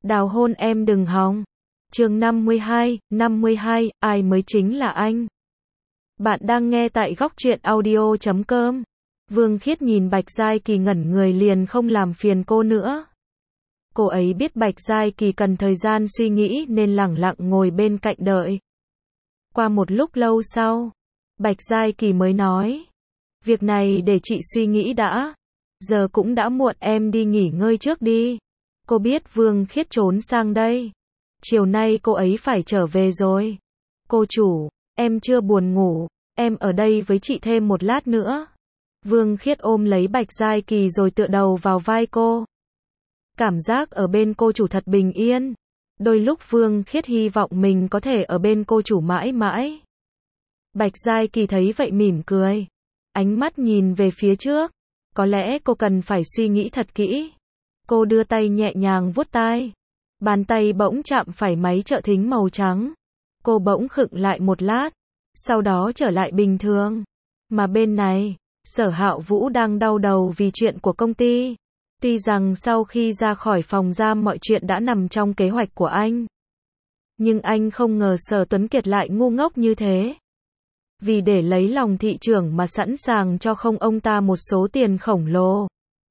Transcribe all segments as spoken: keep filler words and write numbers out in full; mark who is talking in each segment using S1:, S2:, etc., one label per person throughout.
S1: Đào hôn em đừng hòng. Chương năm mươi hai, năm mươi hai, ai mới chính là anh? Bạn đang nghe tại góc truyện audio chấm com. Vương Khiết nhìn Bạch Giai Kỳ ngẩn người liền không làm phiền cô nữa. Cô ấy biết Bạch Giai Kỳ cần thời gian suy nghĩ nên lẳng lặng ngồi bên cạnh đợi. Qua một lúc lâu sau, Bạch Giai Kỳ mới nói, việc này để chị suy nghĩ đã. Giờ cũng đã muộn, em đi nghỉ ngơi trước đi. Cô biết Vương Khiết trốn sang đây. Chiều nay cô ấy phải trở về rồi. Cô chủ, em chưa buồn ngủ, em ở đây với chị thêm một lát nữa. Vương Khiết ôm lấy Bạch Giai Kỳ rồi tựa đầu vào vai cô. Cảm giác ở bên cô chủ thật bình yên. Đôi lúc Vương Khiết hy vọng mình có thể ở bên cô chủ mãi mãi. Bạch Giai Kỳ thấy vậy mỉm cười. Ánh mắt nhìn về phía trước. Có lẽ cô cần phải suy nghĩ thật kỹ. Cô đưa tay nhẹ nhàng vuốt tai. Bàn tay bỗng chạm phải máy trợ thính màu trắng. Cô bỗng khựng lại một lát. Sau đó trở lại bình thường. Mà bên này, Sở Hạo Vũ đang đau đầu vì chuyện của công ty. Tuy rằng sau khi ra khỏi phòng giam mọi chuyện đã nằm trong kế hoạch của anh. Nhưng anh không ngờ Sở Tuấn Kiệt lại ngu ngốc như thế. Vì để lấy lòng thị trưởng mà sẵn sàng cho không ông ta một số tiền khổng lồ.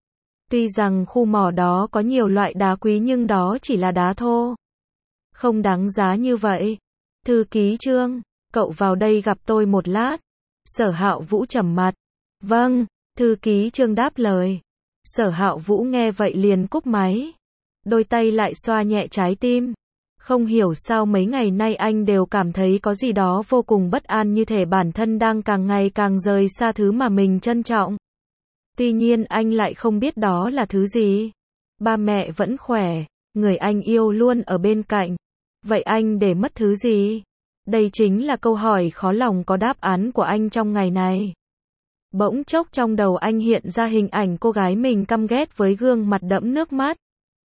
S1: Tuy rằng khu mỏ đó có nhiều loại đá quý nhưng đó chỉ là đá thô. Không đáng giá như vậy. Thư ký Trương, cậu vào đây gặp tôi một lát. Sở Hạo Vũ trầm mặt. Vâng, thư ký Trương đáp lời. Sở Hạo Vũ nghe vậy liền cúp máy. Đôi tay lại xoa nhẹ trái tim. Không hiểu sao mấy ngày nay anh đều cảm thấy có gì đó vô cùng bất an, như thể bản thân đang càng ngày càng rời xa thứ mà mình trân trọng. Tuy nhiên anh lại không biết đó là thứ gì. Ba mẹ vẫn khỏe, người anh yêu luôn ở bên cạnh. Vậy anh để mất thứ gì? Đây chính là câu hỏi khó lòng có đáp án của anh trong ngày này. Bỗng chốc trong đầu anh hiện ra hình ảnh cô gái mình căm ghét với gương mặt đẫm nước mắt.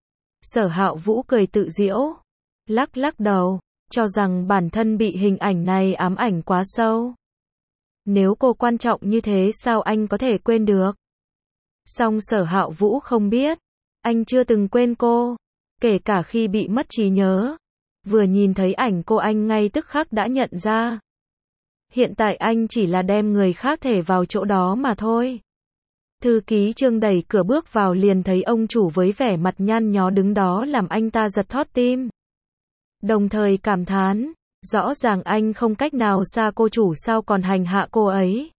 S1: Sở Hạo Vũ cười tự giễu, lắc lắc đầu, cho rằng bản thân bị hình ảnh này ám ảnh quá sâu. Nếu cô quan trọng như thế sao anh có thể quên được? Song Sở Hạo Vũ không biết, anh chưa từng quên cô, kể cả khi bị mất trí nhớ. Vừa nhìn thấy ảnh cô anh ngay tức khắc đã nhận ra. Hiện tại anh chỉ là đem người khác thể vào chỗ đó mà thôi. Thư ký Trương đẩy cửa bước vào liền thấy ông chủ với vẻ mặt nhăn nhó đứng đó làm anh ta giật thót tim. Đồng thời cảm thán, rõ ràng anh không cách nào xa cô chủ sao còn hành hạ cô ấy.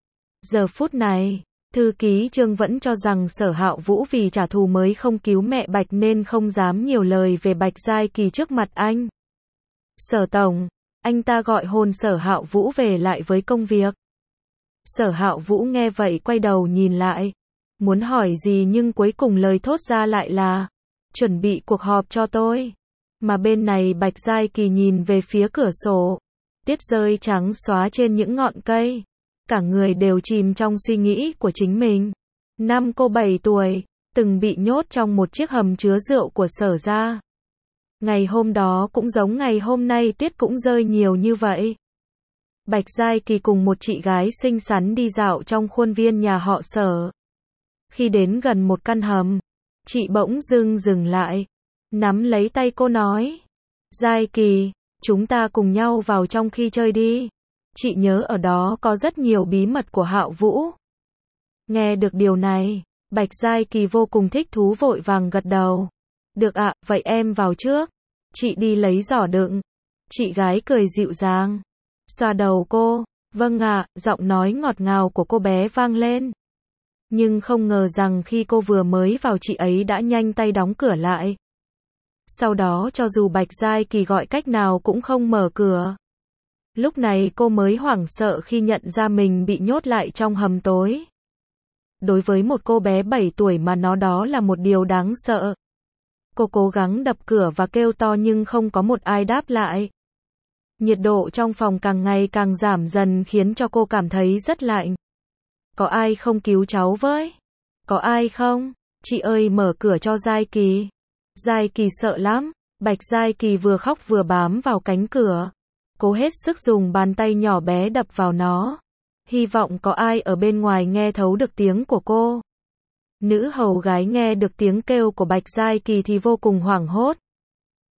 S1: Giờ phút này, thư ký Trương vẫn cho rằng Sở Hạo Vũ vì trả thù mới không cứu mẹ Bạch nên không dám nhiều lời về Bạch Giai Kỳ trước mặt anh. Sở tổng, anh ta gọi hồn Sở Hạo Vũ về lại với công việc. Sở Hạo Vũ nghe vậy quay đầu nhìn lại, muốn hỏi gì nhưng cuối cùng lời thốt ra lại là, chuẩn bị cuộc họp cho tôi. Mà bên này Bạch Giai Kỳ nhìn về phía cửa sổ, tuyết rơi trắng xóa trên những ngọn cây. Cả người đều chìm trong suy nghĩ của chính mình. Năm cô bảy tuổi, từng bị nhốt trong một chiếc hầm chứa rượu của Sở gia. Ngày hôm đó cũng giống ngày hôm nay, tuyết cũng rơi nhiều như vậy. Bạch Giai Kỳ cùng một chị gái xinh xắn đi dạo trong khuôn viên nhà họ Sở. Khi đến gần một căn hầm, chị bỗng dưng dừng lại, nắm lấy tay cô nói, Giai Kỳ, chúng ta cùng nhau vào trong khi chơi đi. Chị nhớ ở đó có rất nhiều bí mật của Hạo Vũ. Nghe được điều này, Bạch Giai Kỳ vô cùng thích thú vội vàng gật đầu. Được ạ, vậy em vào trước. Chị đi lấy giỏ đựng. Chị gái cười dịu dàng, xoa đầu cô. Vâng ạ, giọng nói ngọt ngào của cô bé vang lên. Nhưng không ngờ rằng khi cô vừa mới vào chị ấy đã nhanh tay đóng cửa lại. Sau đó cho dù Bạch Giai Kỳ gọi cách nào cũng không mở cửa. Lúc này cô mới hoảng sợ khi nhận ra mình bị nhốt lại trong hầm tối. Đối với một cô bé bảy tuổi mà nó đó là một điều đáng sợ. Cô cố gắng đập cửa và kêu to nhưng không có một ai đáp lại. Nhiệt độ trong phòng càng ngày càng giảm dần khiến cho cô cảm thấy rất lạnh. Có ai không cứu cháu với? Có ai không? Chị ơi mở cửa cho Giai Kỳ. Giai Kỳ sợ lắm. Bạch Giai Kỳ vừa khóc vừa bám vào cánh cửa. Cố hết sức dùng bàn tay nhỏ bé đập vào nó. Hy vọng có ai ở bên ngoài nghe thấu được tiếng của cô. Nữ hầu gái nghe được tiếng kêu của Bạch Giai Kỳ thì vô cùng hoảng hốt.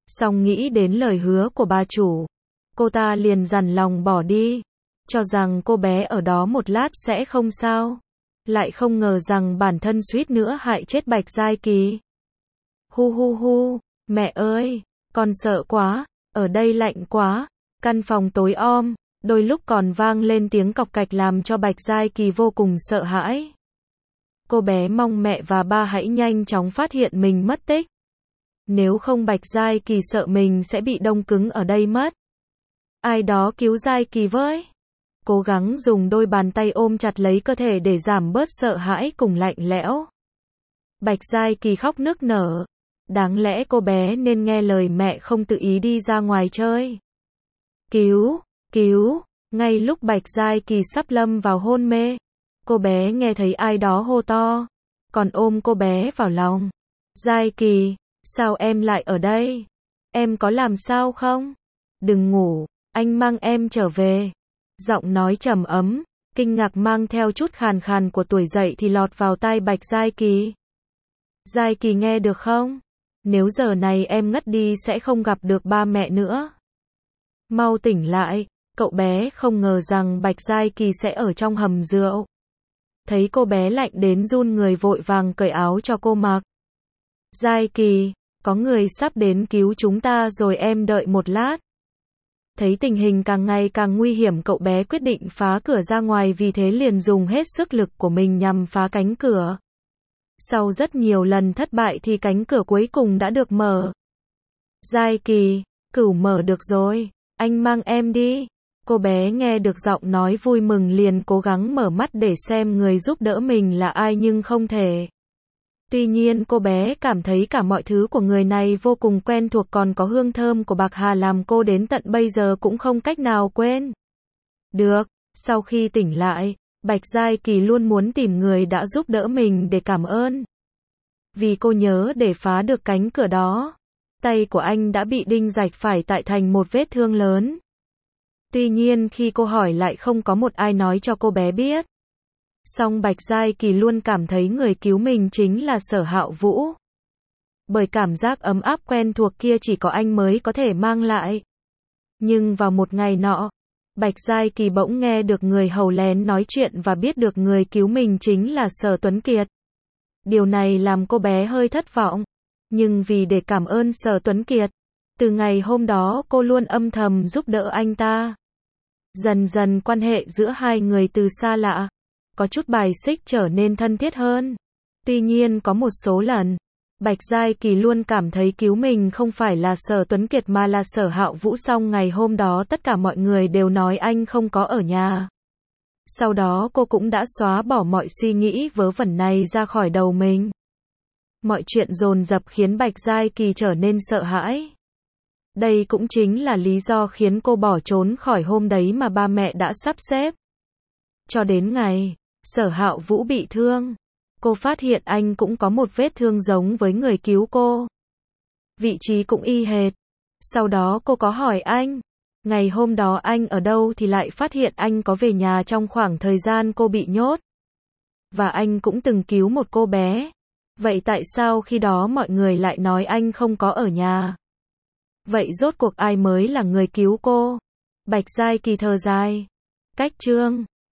S1: Xong nghĩ đến lời hứa của bà chủ, cô ta liền dằn lòng bỏ đi, cho rằng cô bé ở đó một lát sẽ không sao. Lại không ngờ rằng bản thân suýt nữa hại chết Bạch Giai Kỳ. Hu hu hu, mẹ ơi, con sợ quá, ở đây lạnh quá, căn phòng tối om, đôi lúc còn vang lên tiếng cọc cạch làm cho Bạch Giai Kỳ vô cùng sợ hãi. Cô bé mong mẹ và ba hãy nhanh chóng phát hiện mình mất tích. Nếu không Bạch Giai Kỳ sợ mình sẽ bị đông cứng ở đây mất. Ai đó cứu Giai Kỳ với. Cố gắng dùng đôi bàn tay ôm chặt lấy cơ thể để giảm bớt sợ hãi cùng lạnh lẽo. Bạch Giai Kỳ khóc nức nở. Đáng lẽ cô bé nên nghe lời mẹ không tự ý đi ra ngoài chơi. Cứu, cứu, ngay lúc Bạch Giai Kỳ sắp lâm vào hôn mê, cô bé nghe thấy ai đó hô to, còn ôm cô bé vào lòng. Giai Kỳ, sao em lại ở đây? Em có làm sao không? Đừng ngủ, anh mang em trở về. Giọng nói trầm ấm, kinh ngạc mang theo chút khàn khàn của tuổi dậy thì lọt vào tai Bạch Giai Kỳ. Giai Kỳ nghe được không? Nếu giờ này em ngất đi sẽ không gặp được ba mẹ nữa. Mau tỉnh lại, cậu bé không ngờ rằng Bạch Giai Kỳ sẽ ở trong hầm rượu. Thấy cô bé lạnh đến run người vội vàng cởi áo cho cô mặc. Giai Kỳ, có người sắp đến cứu chúng ta rồi, em đợi một lát. Thấy tình hình càng ngày càng nguy hiểm, cậu bé quyết định phá cửa ra ngoài, vì thế liền dùng hết sức lực của mình nhằm phá cánh cửa. Sau rất nhiều lần thất bại thì cánh cửa cuối cùng đã được mở. Giai Kỳ, cửu mở được rồi, anh mang em đi. Cô bé nghe được giọng nói vui mừng liền cố gắng mở mắt để xem người giúp đỡ mình là ai nhưng không thể. Tuy nhiên cô bé cảm thấy cả mọi thứ của người này vô cùng quen thuộc, còn có hương thơm của bạc hà làm cô đến tận bây giờ cũng không cách nào quên. Được, sau khi tỉnh lại, Bạch Giai Kỳ luôn muốn tìm người đã giúp đỡ mình để cảm ơn. Vì cô nhớ để phá được cánh cửa đó, tay của anh đã bị đinh rạch phải tạo thành một vết thương lớn. Tuy nhiên khi cô hỏi lại không có một ai nói cho cô bé biết. Song Bạch Giai Kỳ luôn cảm thấy người cứu mình chính là Sở Hạo Vũ. Bởi cảm giác ấm áp quen thuộc kia chỉ có anh mới có thể mang lại. Nhưng vào một ngày nọ, Bạch Giai Kỳ bỗng nghe được người hầu lén nói chuyện và biết được người cứu mình chính là Sở Tuấn Kiệt. Điều này làm cô bé hơi thất vọng. Nhưng vì để cảm ơn Sở Tuấn Kiệt, từ ngày hôm đó cô luôn âm thầm giúp đỡ anh ta. Dần dần quan hệ giữa hai người từ xa lạ, có chút bài xích trở nên thân thiết hơn. Tuy nhiên có một số lần, Bạch Giai Kỳ luôn cảm thấy cứu mình không phải là Sở Tuấn Kiệt mà là Sở Hạo Vũ. Xong ngày hôm đó tất cả mọi người đều nói anh không có ở nhà. Sau đó cô cũng đã xóa bỏ mọi suy nghĩ vớ vẩn này ra khỏi đầu mình. Mọi chuyện dồn dập khiến Bạch Giai Kỳ trở nên sợ hãi. Đây cũng chính là lý do khiến cô bỏ trốn khỏi hôm đấy mà ba mẹ đã sắp xếp. Cho đến ngày Sở Hạo Vũ bị thương, cô phát hiện anh cũng có một vết thương giống với người cứu cô. Vị trí cũng y hệt. Sau đó cô có hỏi anh, ngày hôm đó anh ở đâu thì lại phát hiện anh có về nhà trong khoảng thời gian cô bị nhốt. Và anh cũng từng cứu một cô bé. Vậy tại sao khi đó mọi người lại nói anh không có ở nhà? Vậy rốt cuộc ai mới là người cứu cô? Bạch Giai Kỳ thở dài. Cách chương